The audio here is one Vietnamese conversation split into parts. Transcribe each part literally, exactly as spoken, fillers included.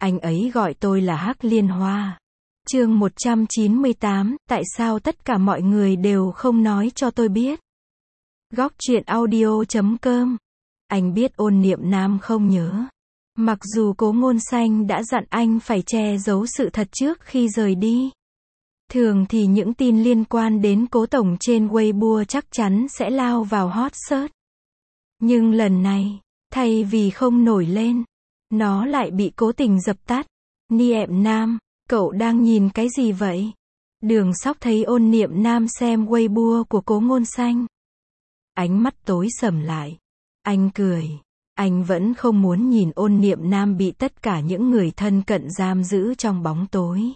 Anh ấy gọi tôi là Hắc Liên Hoa. Chương một trăm chín mươi tám, tại sao tất cả mọi người đều không nói cho tôi biết? Góc truyện audio chấm com. Anh biết Ôn Niệm Nam không nhớ. Mặc dù Cố Ngôn Xanh đã dặn anh phải che giấu sự thật trước khi rời đi. Thường thì những tin liên quan đến Cố Tổng trên Weibo chắc chắn sẽ lao vào hot search. Nhưng lần này, thay vì không nổi lên, nó lại bị cố tình dập tắt. Niệm Nam, cậu đang nhìn cái gì vậy? Đường Sóc thấy Ôn Niệm Nam xem Weibo của Cố Ngôn Xanh. Ánh mắt tối sầm lại. Anh cười. Anh vẫn không muốn nhìn Ôn Niệm Nam bị tất cả những người thân cận giam giữ trong bóng tối.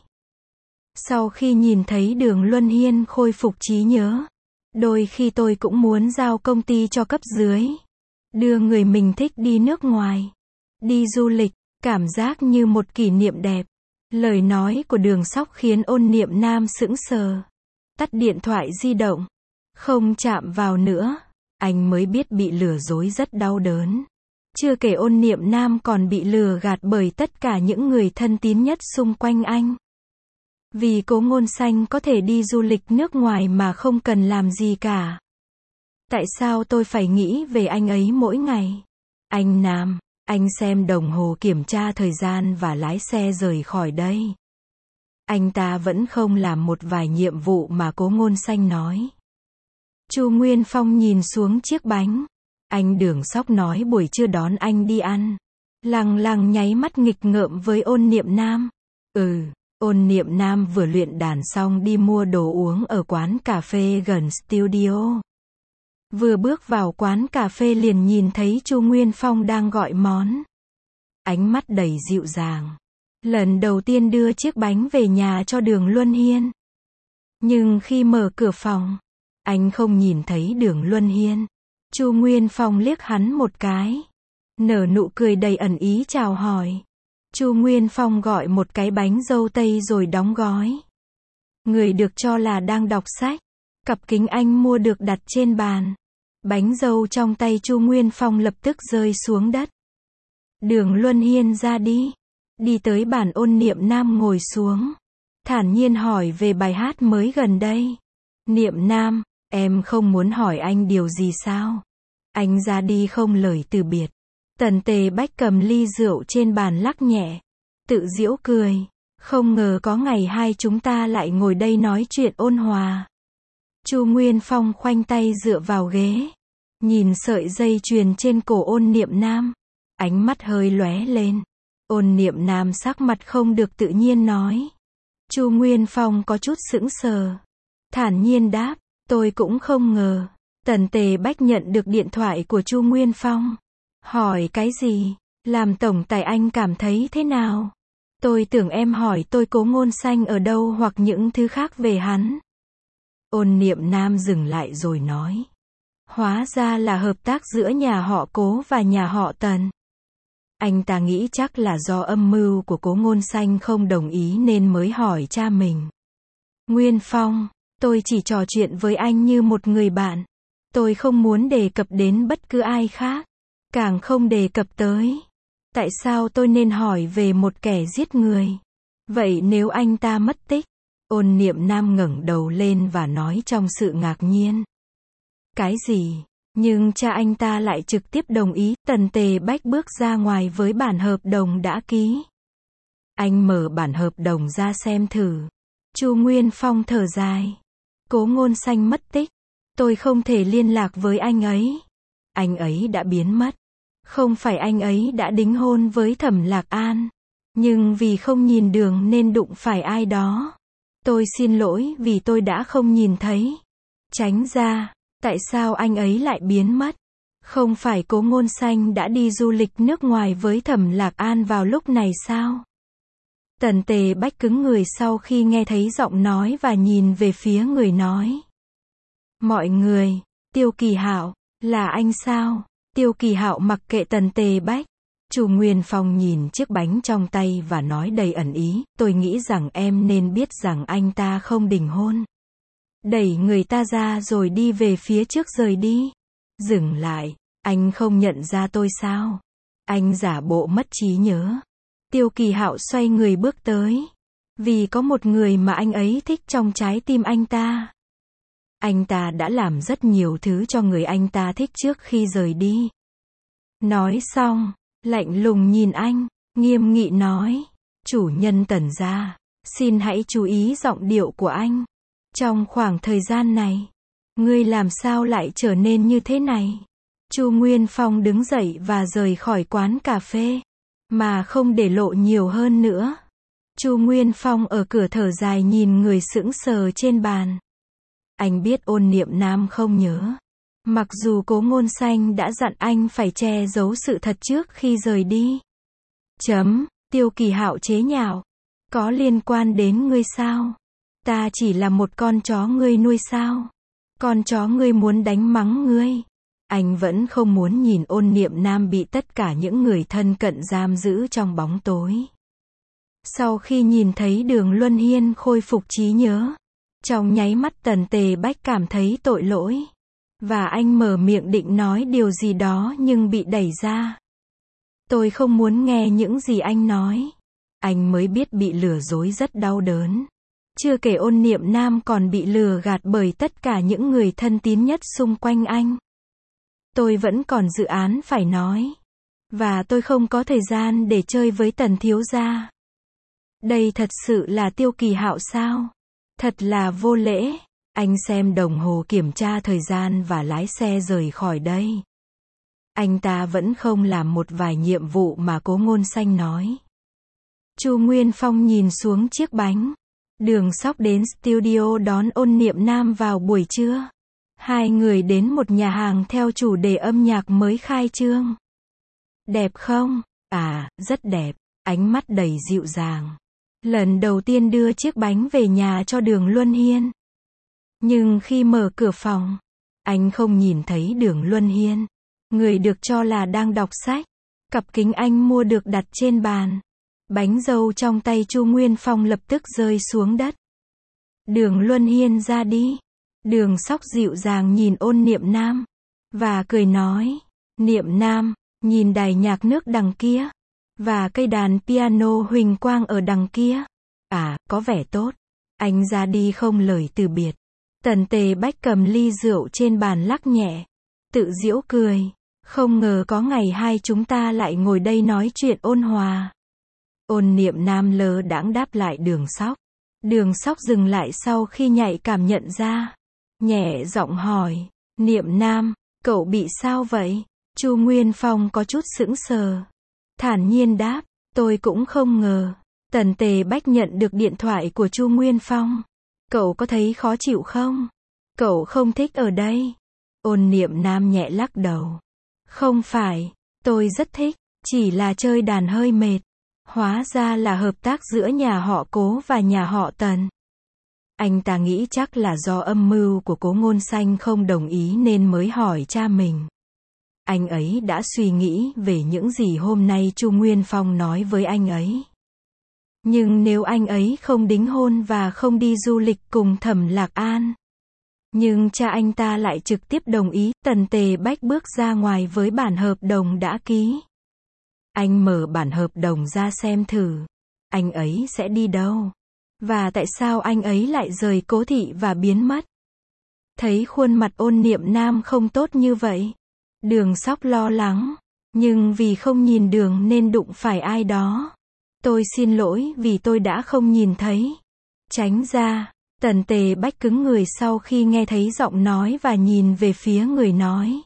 Sau khi nhìn thấy Đường Luân Hiên khôi phục trí nhớ, đôi khi tôi cũng muốn giao công ty cho cấp dưới. Đưa người mình thích đi nước ngoài. Đi du lịch, cảm giác như một kỷ niệm đẹp. Lời nói của Đường Sóc khiến Ôn Niệm Nam sững sờ. Tắt điện thoại di động. Không chạm vào nữa. Anh mới biết bị lừa dối rất đau đớn. Chưa kể Ôn Niệm Nam còn bị lừa gạt bởi tất cả những người thân tín nhất xung quanh anh. Vì Cố Ngôn Xanh có thể đi du lịch nước ngoài mà không cần làm gì cả. Tại sao tôi phải nghĩ về anh ấy mỗi ngày? Anh Nam, anh xem đồng hồ kiểm tra thời gian và lái xe rời khỏi đây. Anh ta vẫn không làm một vài nhiệm vụ mà Cố Ngôn Xanh nói. Chu Nguyên Phong nhìn xuống chiếc bánh. Anh Đường Sóc nói buổi trưa đón anh đi ăn. Lằng lằng nháy mắt nghịch ngợm với Ôn Niệm Nam. Ừ, Ôn Niệm Nam vừa luyện đàn xong đi mua đồ uống ở quán cà phê gần studio. Vừa bước vào quán cà phê liền nhìn thấy Chu Nguyên Phong đang gọi món. Ánh mắt đầy dịu dàng. Lần đầu tiên đưa chiếc bánh về nhà cho Đường Luân Hiên. Nhưng khi mở cửa phòng, anh không nhìn thấy Đường Luân Hiên. Chu Nguyên Phong liếc hắn một cái. Nở nụ cười đầy ẩn ý chào hỏi. Chu Nguyên Phong gọi một cái bánh dâu tây rồi đóng gói. Người được cho là đang đọc sách. Cặp kính anh mua được đặt trên bàn. Bánh dâu trong tay Chu Nguyên Phong lập tức rơi xuống đất. Đường Luân Hiên ra đi. Đi tới bàn Ôn Niệm Nam ngồi xuống. Thản nhiên hỏi về bài hát mới gần đây. Niệm Nam, em không muốn hỏi anh điều gì sao? Anh ra đi không lời từ biệt. Tần Tề Bách cầm ly rượu trên bàn lắc nhẹ. Tự giễu cười. Không ngờ có ngày hai chúng ta lại ngồi đây nói chuyện ôn hòa. Chu Nguyên Phong khoanh tay dựa vào ghế. Nhìn sợi dây chuyền trên cổ Ôn Niệm Nam. Ánh mắt hơi lóe lên. Ôn Niệm Nam sắc mặt không được tự nhiên nói. Chu Nguyên Phong có chút sững sờ. Thản nhiên đáp, tôi cũng không ngờ. Tần Tề Bách nhận được điện thoại của Chu Nguyên Phong. Hỏi cái gì? Làm tổng tài anh cảm thấy thế nào? Tôi tưởng em hỏi tôi Cố Ngôn Xanh ở đâu hoặc những thứ khác về hắn. Ôn Niệm Nam dừng lại rồi nói. Hóa ra là hợp tác giữa nhà họ Cố và nhà họ Tần. Anh ta nghĩ chắc là do âm mưu của Cố Ngôn Xanh không đồng ý nên mới hỏi cha mình. Nguyên Phong, tôi chỉ trò chuyện với anh như một người bạn. Tôi không muốn đề cập đến bất cứ ai khác. Càng không đề cập tới. Tại sao tôi nên hỏi về một kẻ giết người? Vậy nếu anh ta mất tích? Ôn Niệm Nam ngẩng đầu lên và nói trong sự ngạc nhiên. Cái gì? Nhưng cha anh ta lại trực tiếp đồng ý. Tần Tề Bách bước ra ngoài với bản hợp đồng đã ký. Anh mở bản hợp đồng ra xem thử. Chu Nguyên Phong thở dài. Cố Ngôn Xanh mất tích. Tôi không thể liên lạc với anh ấy. Anh ấy đã biến mất. Không phải anh ấy đã đính hôn với Thẩm Lạc An. Nhưng vì không nhìn đường nên đụng phải ai đó. Tôi xin lỗi vì tôi đã không nhìn thấy. Tránh ra. Tại sao anh ấy lại biến mất? Không phải Cố Ngôn Xanh đã đi du lịch nước ngoài với Thẩm Lạc An vào lúc này sao? Tần Tề Bách cứng người sau khi nghe thấy giọng nói và nhìn về phía người nói. Mọi người, Tiêu Kỳ Hạo, là anh sao? Tiêu Kỳ Hạo mặc kệ Tần Tề Bách. Chu Nguyên Phong nhìn chiếc bánh trong tay và nói đầy ẩn ý, tôi nghĩ rằng em nên biết rằng anh ta không đính hôn. Đẩy người ta ra rồi đi về phía trước rời đi. Dừng lại, anh không nhận ra tôi sao? Anh giả bộ mất trí nhớ. Tiêu Kỳ Hạo xoay người bước tới. Vì có một người mà anh ấy thích trong trái tim anh ta. Anh ta đã làm rất nhiều thứ cho người anh ta thích trước khi rời đi. Nói xong, lạnh lùng nhìn anh, nghiêm nghị nói, chủ nhân Tần gia, xin hãy chú ý giọng điệu của anh. Trong khoảng thời gian này, ngươi làm sao lại trở nên như thế này? Chu Nguyên Phong đứng dậy và rời khỏi quán cà phê, mà không để lộ nhiều hơn nữa. Chu Nguyên Phong ở cửa thở dài nhìn người sững sờ trên bàn. Anh biết Ôn Niệm Nam không nhớ. Mặc dù Cố Ngôn Xanh đã dặn anh phải che giấu sự thật trước khi rời đi. Chấm, Tiêu Kỳ Hạo chế nhạo. Có liên quan đến ngươi sao? Ta chỉ là một con chó ngươi nuôi sao? Con chó ngươi muốn đánh mắng ngươi. Anh vẫn không muốn nhìn Ôn Niệm Nam bị tất cả những người thân cận giam giữ trong bóng tối. Sau khi nhìn thấy Đường Luân Hiên khôi phục trí nhớ, trong nháy mắt Tần Tề Bách cảm thấy tội lỗi. Và anh mở miệng định nói điều gì đó nhưng bị đẩy ra. Tôi không muốn nghe những gì anh nói. Anh mới biết bị lừa dối rất đau đớn. Chưa kể Ôn Niệm Nam còn bị lừa gạt bởi tất cả những người thân tín nhất xung quanh anh. Tôi vẫn còn dự án phải nói. Và tôi không có thời gian để chơi với Tần thiếu gia. Đây thật sự là Tiêu Kỳ Hạo sao? Thật là vô lễ. Anh xem đồng hồ kiểm tra thời gian và lái xe rời khỏi đây. Anh ta vẫn không làm một vài nhiệm vụ mà Cố Ngôn Xanh nói. Chu Nguyên Phong nhìn xuống chiếc bánh. Đường Sóc đến studio đón Ôn Niệm Nam vào buổi trưa. Hai người đến một nhà hàng theo chủ đề âm nhạc mới khai trương. Đẹp không? À, rất đẹp. Ánh mắt đầy dịu dàng. Lần đầu tiên đưa chiếc bánh về nhà cho Đường Luân Hiên. Nhưng khi mở cửa phòng, anh không nhìn thấy Đường Luân Hiên. Người được cho là đang đọc sách. Cặp kính anh mua được đặt trên bàn. Bánh dâu trong tay Chu Nguyên Phong lập tức rơi xuống đất. Đường Luân Hiên ra đi. Đường Sóc dịu dàng nhìn Ôn Niệm Nam. Và cười nói. Niệm Nam, nhìn đài nhạc nước đằng kia. Và cây đàn piano huỳnh quang ở đằng kia. À, có vẻ tốt. Anh ra đi không lời từ biệt. Tần Tề Bách cầm ly rượu trên bàn lắc nhẹ. Tự giễu cười. Không ngờ có ngày hai chúng ta lại ngồi đây nói chuyện ôn hòa. Ôn Niệm Nam lơ đãng đáp lại Đường Sóc. Đường Sóc dừng lại sau khi nhạy cảm nhận ra. Nhẹ giọng hỏi. Niệm Nam, cậu bị sao vậy? Chu Nguyên Phong có chút sững sờ. Thản nhiên đáp. Tôi cũng không ngờ. Tần Tề Bách nhận được điện thoại của Chu Nguyên Phong. Cậu có thấy khó chịu không? Cậu không thích ở đây. Ôn Niệm Nam nhẹ lắc đầu. Không phải, tôi rất thích, chỉ là chơi đàn hơi mệt. Hóa ra là hợp tác giữa nhà họ Cố và nhà họ Tần. Anh ta nghĩ chắc là do âm mưu của Cố Ngôn Xanh không đồng ý nên mới hỏi cha mình. Anh ấy đã suy nghĩ về những gì hôm nay Chu Nguyên Phong nói với anh ấy. Nhưng nếu anh ấy không đính hôn và không đi du lịch cùng Thẩm Lạc An. Nhưng cha anh ta lại trực tiếp đồng ý. Tần Tề Bách bước ra ngoài với bản hợp đồng đã ký. Anh mở bản hợp đồng ra xem thử. Anh ấy sẽ đi đâu? Và tại sao anh ấy lại rời Cố thị và biến mất? Thấy khuôn mặt Ôn Niệm Nam không tốt như vậy. Đường Sóc lo lắng. Nhưng vì không nhìn đường nên đụng phải ai đó. Tôi xin lỗi vì tôi đã không nhìn thấy. Tránh ra. Tần Tề Bách cứng người sau khi nghe thấy giọng nói và nhìn về phía người nói.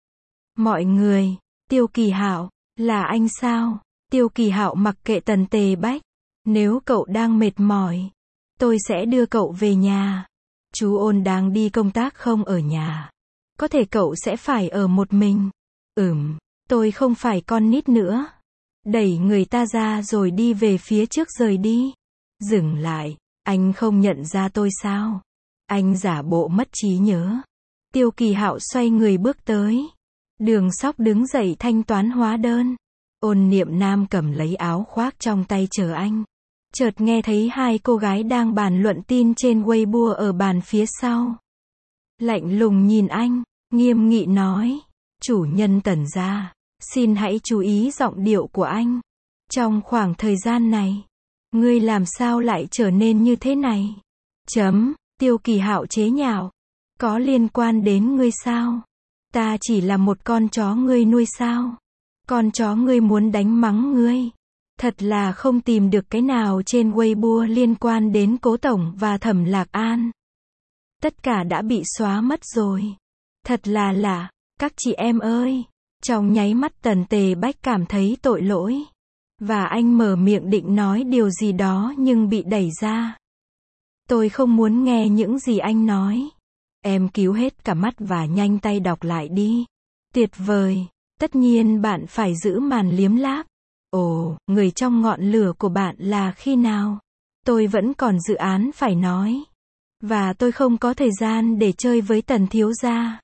Mọi người, Tiêu Kỳ Hạo, là anh sao? Tiêu Kỳ Hạo mặc kệ Tần Tề Bách. Nếu cậu đang mệt mỏi, tôi sẽ đưa cậu về nhà. Chú Ôn đang đi công tác không ở nhà. Có thể cậu sẽ phải ở một mình. Ừm, tôi không phải con nít nữa. Đẩy người ta ra rồi đi về phía trước rời đi. Dừng lại. Anh không nhận ra tôi sao? Anh giả bộ mất trí nhớ. Tiêu Kỳ Hạo xoay người bước tới. Đường Sóc đứng dậy thanh toán hóa đơn. Ôn Niệm Nam cầm lấy áo khoác trong tay chờ anh. Chợt nghe thấy hai cô gái đang bàn luận tin trên Weibo ở bàn phía sau. Lạnh lùng nhìn anh, nghiêm nghị nói. Chủ nhân Tần gia, xin hãy chú ý giọng điệu của anh. Trong khoảng thời gian này, ngươi làm sao lại trở nên như thế này? Chấm, Tiêu Kỳ Hạo chế nhạo. Có liên quan đến ngươi sao? Ta chỉ là một con chó ngươi nuôi sao? Con chó ngươi muốn đánh mắng ngươi. Thật là không tìm được cái nào trên Weibo liên quan đến Cố Tổng và Thẩm Lạc An. Tất cả đã bị xóa mất rồi. Thật là lạ, các chị em ơi. Trong nháy mắt Tần Tề Bách cảm thấy tội lỗi. Và anh mở miệng định nói điều gì đó nhưng bị đẩy ra. Tôi không muốn nghe những gì anh nói. Em cứu hết cả mắt và nhanh tay đọc lại đi. Tuyệt vời. Tất nhiên bạn phải giữ màn liếm láp. Ồ, người trong ngọn lửa của bạn là khi nào? Tôi vẫn còn dự án phải nói. Và tôi không có thời gian để chơi với Tần thiếu gia.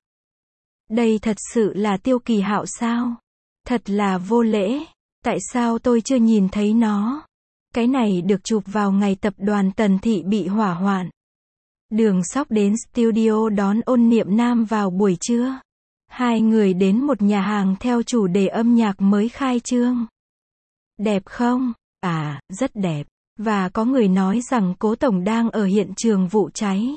Đây thật sự là Tiêu Kỳ Hạo sao? Thật là vô lễ. Tại sao tôi chưa nhìn thấy nó? Cái này được chụp vào ngày tập đoàn Tần Thị bị hỏa hoạn. Đường Sóc đến studio đón Ôn Niệm Nam vào buổi trưa. Hai người đến một nhà hàng theo chủ đề âm nhạc mới khai trương. Đẹp không? À, rất đẹp. Và có người nói rằng Cố Tổng đang ở hiện trường vụ cháy.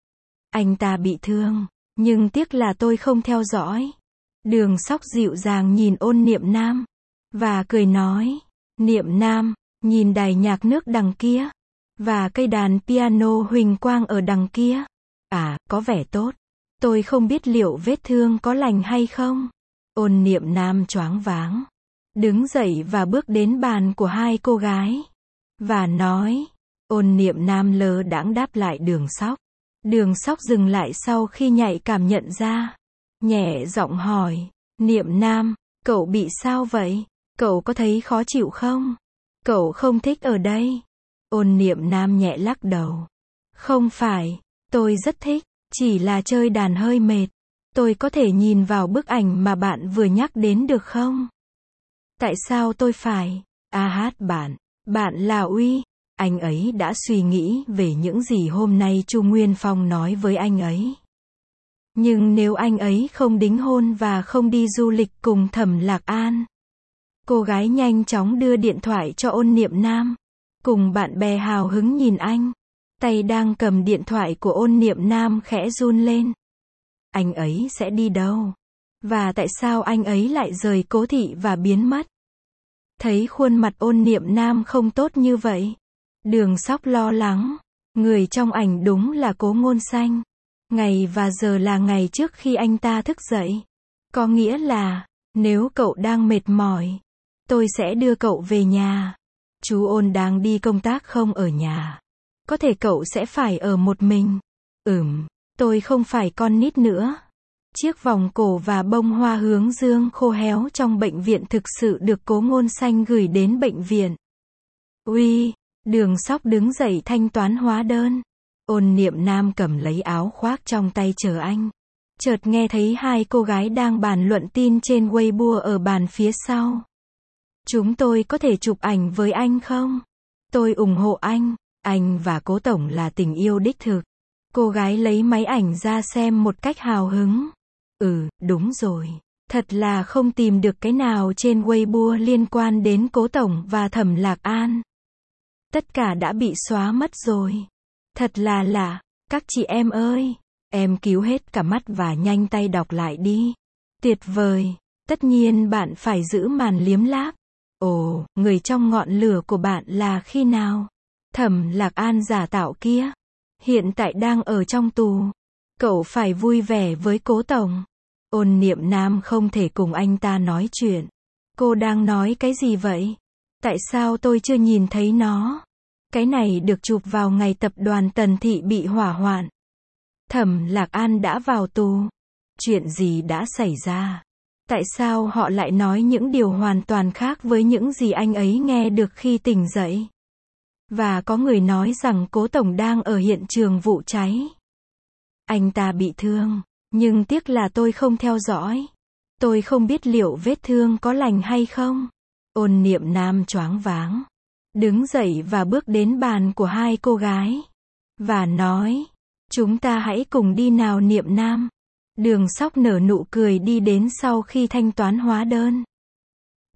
Anh ta bị thương, nhưng tiếc là tôi không theo dõi. Đường Sóc dịu dàng nhìn Ôn Niệm Nam. Và cười nói, Niệm Nam, nhìn đài nhạc nước đằng kia. Và cây đàn piano huỳnh quang ở đằng kia. À, có vẻ tốt. Tôi không biết liệu vết thương có lành hay không. Ôn Niệm Nam choáng váng. Đứng dậy và bước đến bàn của hai cô gái. Và nói, Ôn Niệm Nam lơ đãng đáp lại Đường Sóc. Đường Sóc dừng lại sau khi nhạy cảm nhận ra. Nhẹ giọng hỏi, Niệm Nam, cậu bị sao vậy? Cậu có thấy khó chịu không? Cậu không thích ở đây. Ôn Niệm Nam nhẹ lắc đầu. Không phải, tôi rất thích, chỉ là chơi đàn hơi mệt. Tôi có thể nhìn vào bức ảnh mà bạn vừa nhắc đến được không? Tại sao tôi phải? À hát bạn, bạn là Uy. Anh ấy đã suy nghĩ về những gì hôm nay Chu Nguyên Phong nói với anh ấy. Nhưng nếu anh ấy không đính hôn và không đi du lịch cùng Thẩm Lạc An. Cô gái nhanh chóng đưa điện thoại cho Ôn Niệm Nam. Cùng bạn bè hào hứng nhìn anh. Tay đang cầm điện thoại của Ôn Niệm Nam khẽ run lên. Anh ấy sẽ đi đâu? Và tại sao anh ấy lại rời Cố thị và biến mất? Thấy khuôn mặt Ôn Niệm Nam không tốt như vậy. Đường Sóc lo lắng. Người trong ảnh đúng là Cố Ngôn Xanh. Ngày và giờ là ngày trước khi anh ta thức dậy. Có nghĩa là, nếu cậu đang mệt mỏi, tôi sẽ đưa cậu về nhà. Chú Ôn đang đi công tác không ở nhà. Có thể cậu sẽ phải ở một mình. Ừm, tôi không phải con nít nữa. Chiếc vòng cổ và bông hoa hướng dương khô héo trong bệnh viện thực sự được Cố Ngôn Xanh gửi đến bệnh viện. Uy, Đường Sóc đứng dậy thanh toán hóa đơn. Ôn Niệm Nam cầm lấy áo khoác trong tay chờ anh. Chợt nghe thấy hai cô gái đang bàn luận tin trên Weibo ở bàn phía sau. Chúng tôi có thể chụp ảnh với anh không? Tôi ủng hộ anh. Anh và Cố Tổng là tình yêu đích thực. Cô gái lấy máy ảnh ra xem một cách hào hứng. Ừ, đúng rồi. Thật là không tìm được cái nào trên Weibo liên quan đến Cố Tổng và Thẩm Lạc An. Tất cả đã bị xóa mất rồi. Thật là lạ, các chị em ơi. Em cứu hết cả mắt và nhanh tay đọc lại đi. Tuyệt vời. Tất nhiên bạn phải giữ màn liếm láp. Ồ, người trong ngọn lửa của bạn là khi nào? Thẩm Lạc An giả tạo kia. Hiện tại đang ở trong tù. Cậu phải vui vẻ với Cố Tổng. Ôn Niệm Nam không thể cùng anh ta nói chuyện. Cô đang nói cái gì vậy? Tại sao tôi chưa nhìn thấy nó? Cái này được chụp vào ngày tập đoàn Tần Thị bị hỏa hoạn. Thẩm Lạc An đã vào tù. Chuyện gì đã xảy ra? Tại sao họ lại nói những điều hoàn toàn khác với những gì anh ấy nghe được khi tỉnh dậy? Và có người nói rằng Cố Tổng đang ở hiện trường vụ cháy. Anh ta bị thương, nhưng tiếc là tôi không theo dõi. Tôi không biết liệu vết thương có lành hay không. Ôn Niệm Nam choáng váng. Đứng dậy và bước đến bàn của hai cô gái. Và nói, chúng ta hãy cùng đi nào Niệm Nam. Đường Sóc nở nụ cười đi đến sau khi thanh toán hóa đơn.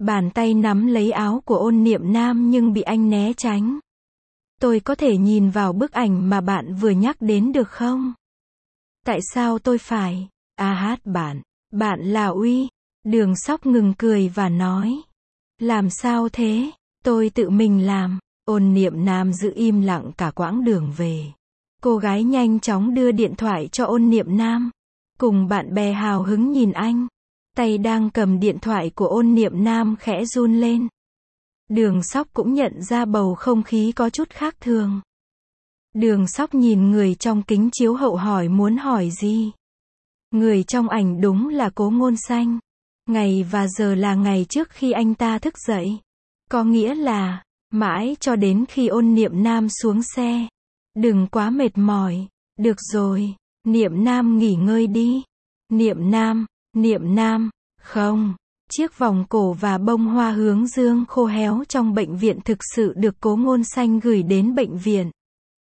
Bàn tay nắm lấy áo của Ôn Niệm Nam nhưng bị anh né tránh. Tôi có thể nhìn vào bức ảnh mà bạn vừa nhắc đến được không? Tại sao tôi phải? À hát bạn. Bạn là Uy. Đường Sóc ngừng cười và nói. Làm sao thế? Tôi tự mình làm. Ôn Niệm Nam giữ im lặng cả quãng đường về. Cô gái nhanh chóng đưa điện thoại cho Ôn Niệm Nam. Cùng bạn bè hào hứng nhìn anh. Tay đang cầm điện thoại của Ôn Niệm Nam khẽ run lên. Đường Sóc cũng nhận ra bầu không khí có chút khác thường. Đường Sóc nhìn người trong kính chiếu hậu hỏi muốn hỏi gì. Người trong ảnh đúng là Cố Ngôn Xanh. Ngày và giờ là ngày trước khi anh ta thức dậy. Có nghĩa là, mãi cho đến khi Ôn Niệm Nam xuống xe. Đừng quá mệt mỏi. Được rồi, Niệm Nam nghỉ ngơi đi. Niệm Nam, Niệm Nam, không. Chiếc vòng cổ và bông hoa hướng dương khô héo trong bệnh viện thực sự được Cố Ngôn Xanh gửi đến bệnh viện.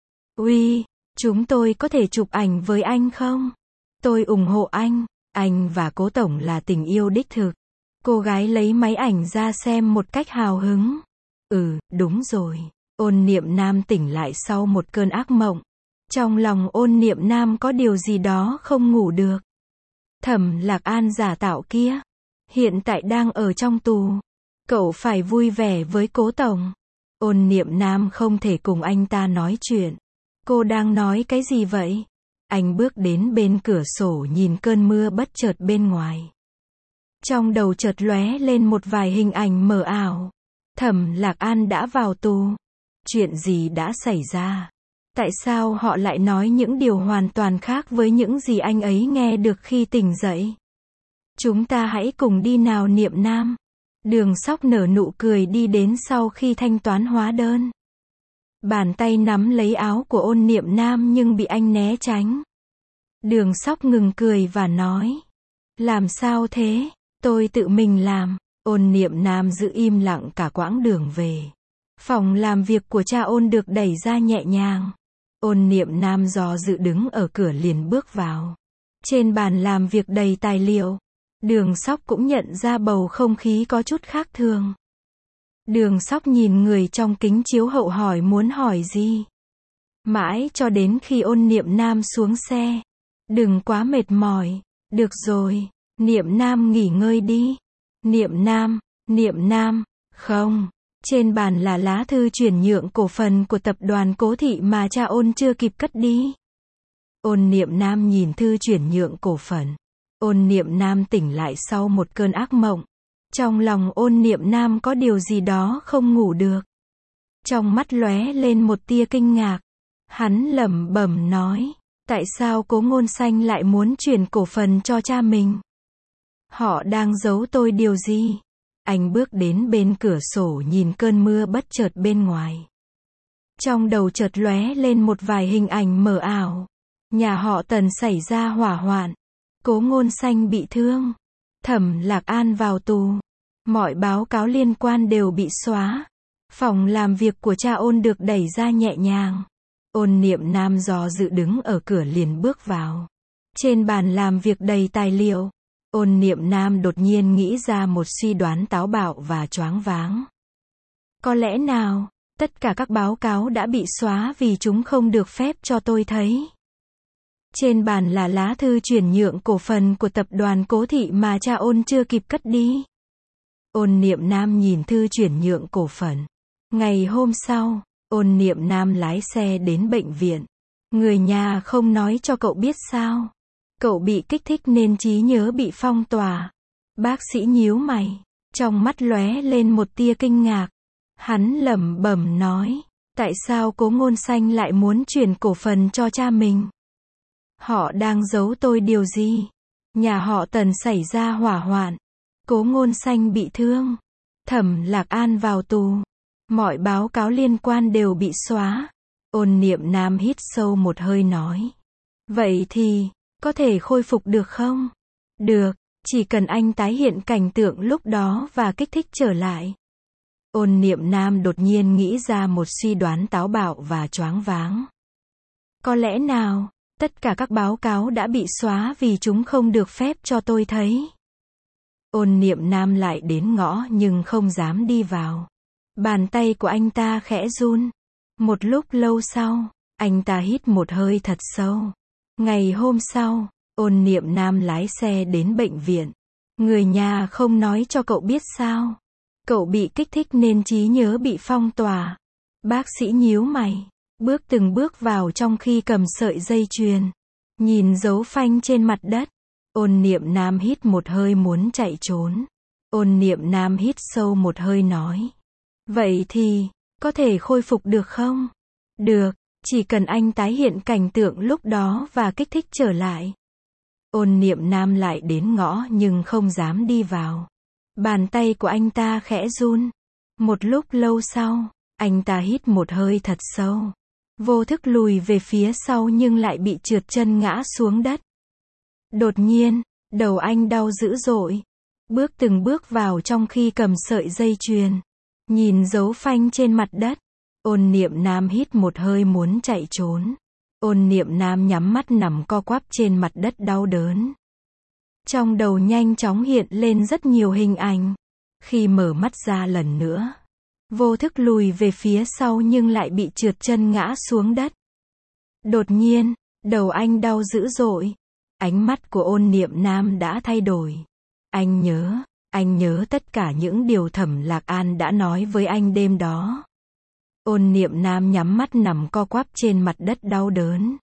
Uy, chúng tôi có thể chụp ảnh với anh không? Tôi ủng hộ anh. Anh và Cố Tổng là tình yêu đích thực. Cô gái lấy máy ảnh ra xem một cách hào hứng. Ừ, đúng rồi. Ôn Niệm Nam tỉnh lại sau một cơn ác mộng. Trong lòng Ôn Niệm Nam có điều gì đó không ngủ được. Thẩm Lạc An giả tạo kia. Hiện tại đang ở trong tù. Cậu phải vui vẻ với Cố Tổng. Ôn Niệm Nam không thể cùng anh ta nói chuyện. Cô đang nói cái gì vậy? Anh bước đến bên cửa sổ nhìn cơn mưa bất chợt bên ngoài. Trong đầu chợt lóe lên một vài hình ảnh mờ ảo. Thẩm Lạc An đã vào tù. Chuyện gì đã xảy ra? Tại sao họ lại nói những điều hoàn toàn khác với những gì anh ấy nghe được khi tỉnh dậy? Chúng ta hãy cùng đi nào Niệm Nam. Đường Sóc nở nụ cười đi đến sau khi thanh toán hóa đơn. Bàn tay nắm lấy áo của Ôn Niệm Nam nhưng bị anh né tránh. Đường Sóc ngừng cười và nói. Làm sao thế? Tôi tự mình làm. Ôn Niệm Nam giữ im lặng cả quãng đường về. Phòng làm việc của cha Ôn được đẩy ra nhẹ nhàng. Ôn Niệm Nam do dự đứng ở cửa liền bước vào. Trên bàn làm việc đầy tài liệu. Đường Sóc cũng nhận ra bầu không khí có chút khác thường. Đường Sóc nhìn người trong kính chiếu hậu hỏi muốn hỏi gì. Mãi cho đến khi Ôn Niệm Nam xuống xe. Đừng quá mệt mỏi. Được rồi, Niệm Nam nghỉ ngơi đi. Niệm Nam, Niệm Nam, không. Trên bàn là lá thư chuyển nhượng cổ phần của tập đoàn Cố Thị mà cha Ôn chưa kịp cất đi. Ôn Niệm Nam nhìn thư chuyển nhượng cổ phần. Ôn Niệm Nam tỉnh lại sau một cơn ác mộng. Trong lòng Ôn Niệm Nam có điều gì đó không ngủ được. Trong mắt lóe lên một tia kinh ngạc. Hắn lẩm bẩm nói. Tại sao Cố Ngôn Xanh lại muốn chuyển cổ phần cho cha mình? Họ đang giấu tôi điều gì? Anh bước đến bên cửa sổ nhìn cơn mưa bất chợt bên ngoài. Trong đầu chợt lóe lên một vài hình ảnh mờ ảo. Nhà họ Tần xảy ra hỏa hoạn. Cố Ngôn Xanh bị thương. Thẩm Lạc An vào tù. Mọi báo cáo liên quan đều bị xóa. Phòng làm việc của cha Ôn được đẩy ra nhẹ nhàng. Ôn Niệm Nam do dự đứng ở cửa liền bước vào. Trên bàn làm việc đầy tài liệu. Ôn Niệm Nam đột nhiên nghĩ ra một suy đoán táo bạo và choáng váng. Có lẽ nào, tất cả các báo cáo đã bị xóa vì chúng không được phép cho tôi thấy. Trên bàn là lá thư chuyển nhượng cổ phần của tập đoàn Cố Thị mà cha Ôn chưa kịp cất đi. Ôn Niệm Nam nhìn thư chuyển nhượng cổ phần. Ngày hôm sau, Ôn Niệm Nam lái xe đến bệnh viện. Người nhà không nói cho cậu biết sao? Cậu bị kích thích nên trí nhớ bị phong tỏa. Bác sĩ nhíu mày. Trong mắt lóe lên một tia kinh ngạc. Hắn lẩm bẩm nói. Tại sao Cố Ngôn Xanh lại muốn chuyển cổ phần cho cha mình? Họ đang giấu tôi điều gì? Nhà họ Tần xảy ra hỏa hoạn. Cố Ngôn Xanh bị thương. Thẩm Lạc An vào tù. Mọi báo cáo liên quan đều bị xóa. Ôn Niệm Nam hít sâu một hơi nói. Vậy thì, có thể khôi phục được không? Được, chỉ cần anh tái hiện cảnh tượng lúc đó và kích thích trở lại. Ôn Niệm Nam đột nhiên nghĩ ra một suy đoán táo bạo và choáng váng. Có lẽ nào, tất cả các báo cáo đã bị xóa vì chúng không được phép cho tôi thấy. Ôn Niệm Nam lại đến ngõ nhưng không dám đi vào. Bàn tay của anh ta khẽ run. Một lúc lâu sau, anh ta hít một hơi thật sâu. Ngày hôm sau, Ôn Niệm Nam lái xe đến bệnh viện. Người nhà không nói cho cậu biết sao. Cậu bị kích thích nên trí nhớ bị phong tỏa. Bác sĩ nhíu mày, bước từng bước vào trong khi cầm sợi dây chuyền. Nhìn dấu phanh trên mặt đất. Ôn Niệm Nam hít một hơi muốn chạy trốn. Ôn Niệm Nam hít sâu một hơi nói. Vậy thì, có thể khôi phục được không? Được, chỉ cần anh tái hiện cảnh tượng lúc đó và kích thích trở lại. Ôn Niệm Nam lại đến ngõ nhưng không dám đi vào. Bàn tay của anh ta khẽ run. Một lúc lâu sau, anh ta hít một hơi thật sâu. Vô thức lùi về phía sau nhưng lại bị trượt chân ngã xuống đất. Đột nhiên, đầu anh đau dữ dội. Bước từng bước vào trong khi cầm sợi dây chuyền. Nhìn dấu phanh trên mặt đất. Ôn Niệm Nam hít một hơi muốn chạy trốn. Ôn Niệm Nam nhắm mắt nằm co quắp trên mặt đất đau đớn. Trong đầu nhanh chóng hiện lên rất nhiều hình ảnh. Khi mở mắt ra lần nữa, vô thức lùi về phía sau nhưng lại bị trượt chân ngã xuống đất. Đột nhiên, đầu anh đau dữ dội. Ánh mắt của Ôn Niệm Nam đã thay đổi. Anh nhớ, anh nhớ tất cả những điều Thẩm Lạc An đã nói với anh đêm đó. Ôn Niệm Nam nhắm mắt nằm co quắp trên mặt đất đau đớn.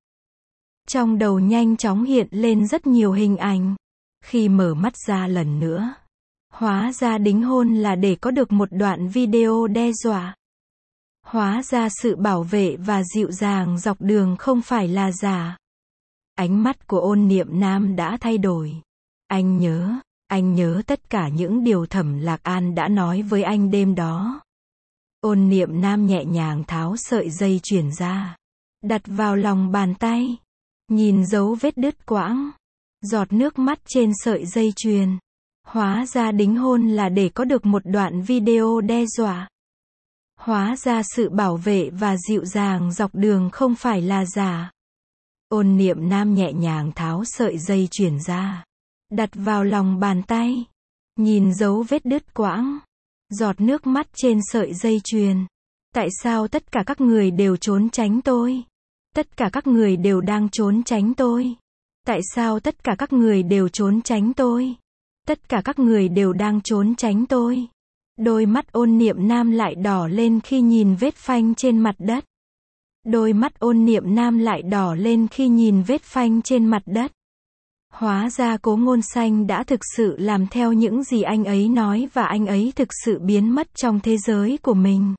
Trong đầu nhanh chóng hiện lên rất nhiều hình ảnh. Khi mở mắt ra lần nữa, hóa ra đính hôn là để có được một đoạn video đe dọa. Hóa ra sự bảo vệ và dịu dàng dọc đường không phải là giả. Ánh mắt của Ôn Niệm Nam đã thay đổi. Anh nhớ, anh nhớ tất cả những điều Thẩm Lạc An đã nói với anh đêm đó. Ôn Niệm Nam nhẹ nhàng tháo sợi dây chuyền ra, đặt vào lòng bàn tay, nhìn dấu vết đứt quãng, giọt nước mắt trên sợi dây chuyền. Hóa ra đính hôn là để có được một đoạn video đe dọa. Hóa ra sự bảo vệ và dịu dàng dọc đường không phải là giả. Ôn Niệm Nam nhẹ nhàng tháo sợi dây chuyền ra, đặt vào lòng bàn tay, nhìn dấu vết đứt quãng, giọt nước mắt trên sợi dây chuyền. Tại sao tất cả các người đều trốn tránh tôi? Tất cả các người đều đang trốn tránh tôi. Tại sao tất cả các người đều trốn tránh tôi? Tất cả các người đều đang trốn tránh tôi. Đôi mắt Ôn Niệm Nam lại đỏ lên khi nhìn vết phanh trên mặt đất. Đôi mắt Ôn Niệm Nam lại đỏ lên khi nhìn vết phanh trên mặt đất. Hóa ra Cố Ngôn Xanh đã thực sự làm theo những gì anh ấy nói và anh ấy thực sự biến mất trong thế giới của mình.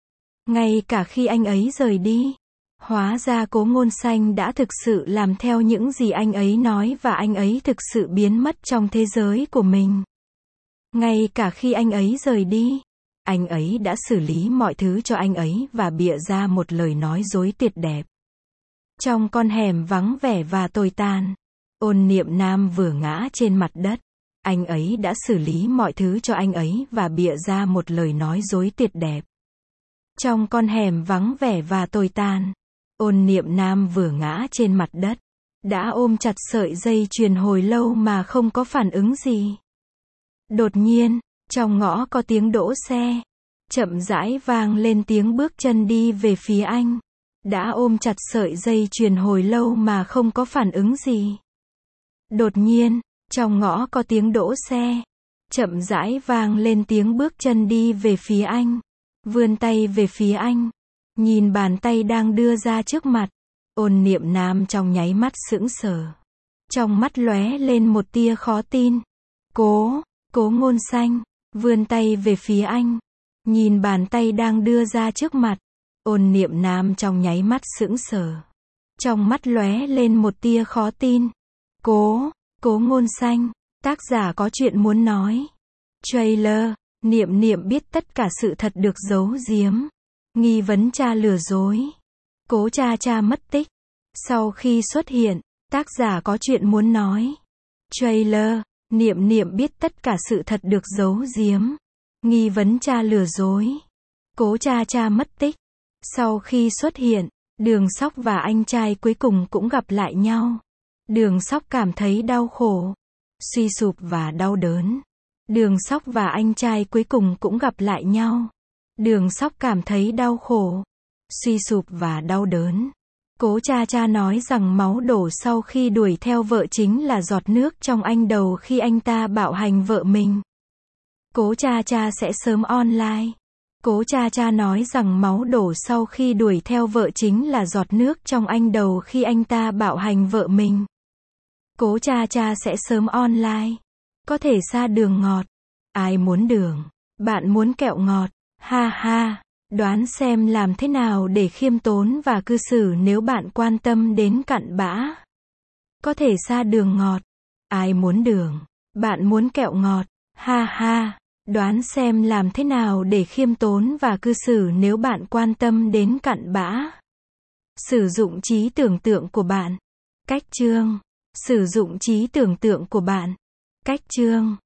Ngay cả khi anh ấy rời đi, hóa ra Cố Ngôn Xanh đã thực sự làm theo những gì anh ấy nói và anh ấy thực sự biến mất trong thế giới của mình. Ngay cả khi anh ấy rời đi, anh ấy đã xử lý mọi thứ cho anh ấy và bịa ra một lời nói dối tuyệt đẹp. Trong con hẻm vắng vẻ và tồi tàn, Ôn Niệm Nam vừa ngã trên mặt đất. Anh ấy đã xử lý mọi thứ cho anh ấy và bịa ra một lời nói dối tuyệt đẹp. Trong con hẻm vắng vẻ và tồi tàn, Ôn Niệm Nam vừa ngã trên mặt đất, đã ôm chặt sợi dây chuyền hồi lâu mà không có phản ứng gì. Đột nhiên, trong ngõ có tiếng đỗ xe. Chậm rãi vang lên tiếng bước chân đi về phía anh. Đã ôm chặt sợi dây chuyền hồi lâu mà không có phản ứng gì. Đột nhiên, trong ngõ có tiếng đỗ xe. Chậm rãi vang lên tiếng bước chân đi về phía anh. Vươn tay về phía anh. Nhìn bàn tay đang đưa ra trước mặt. Ôn Niệm Nam trong nháy mắt sững sờ. Trong mắt lóe lên một tia khó tin. Cố, Cố Ngôn Xanh, vươn tay về phía anh. Nhìn bàn tay đang đưa ra trước mặt. Ôn Niệm Nam trong nháy mắt sững sờ. Trong mắt lóe lên một tia khó tin. Cố, Cố Ngôn Xanh, tác giả có chuyện muốn nói. Trailer, Niệm Niệm biết tất cả sự thật được giấu giếm. Nghi vấn cha lừa dối. Cố cha cha mất tích. Sau khi xuất hiện, tác giả có chuyện muốn nói. Trailer, Niệm Niệm biết tất cả sự thật được giấu giếm. Nghi vấn cha lừa dối. Cố cha cha mất tích. Sau khi xuất hiện, Đường Sóc và anh trai cuối cùng cũng gặp lại nhau. Đường Sóc cảm thấy đau khổ, suy sụp và đau đớn. Đường Sóc và anh trai cuối cùng cũng gặp lại nhau. Đường Sóc cảm thấy đau khổ, suy sụp và đau đớn. Cố cha cha nói rằng máu đổ sau khi đuổi theo vợ chính là giọt nước trong anh đầu khi anh ta bạo hành vợ mình. Cố cha cha sẽ sớm online. Cố cha cha nói rằng máu đổ sau khi đuổi theo vợ chính là giọt nước trong anh đầu khi anh ta bạo hành vợ mình. Cố cha cha sẽ sớm online. Có thể xa đường ngọt. Ai muốn đường? Bạn muốn kẹo ngọt. Ha ha. Đoán xem làm thế nào để khiêm tốn và cư xử nếu bạn quan tâm đến cặn bã. Có thể xa đường ngọt. Ai muốn đường? Bạn muốn kẹo ngọt. Ha ha. Đoán xem làm thế nào để khiêm tốn và cư xử nếu bạn quan tâm đến cặn bã. Sử dụng trí tưởng tượng của bạn. Cách chương. Sử dụng trí tưởng tượng của bạn. Cách chương.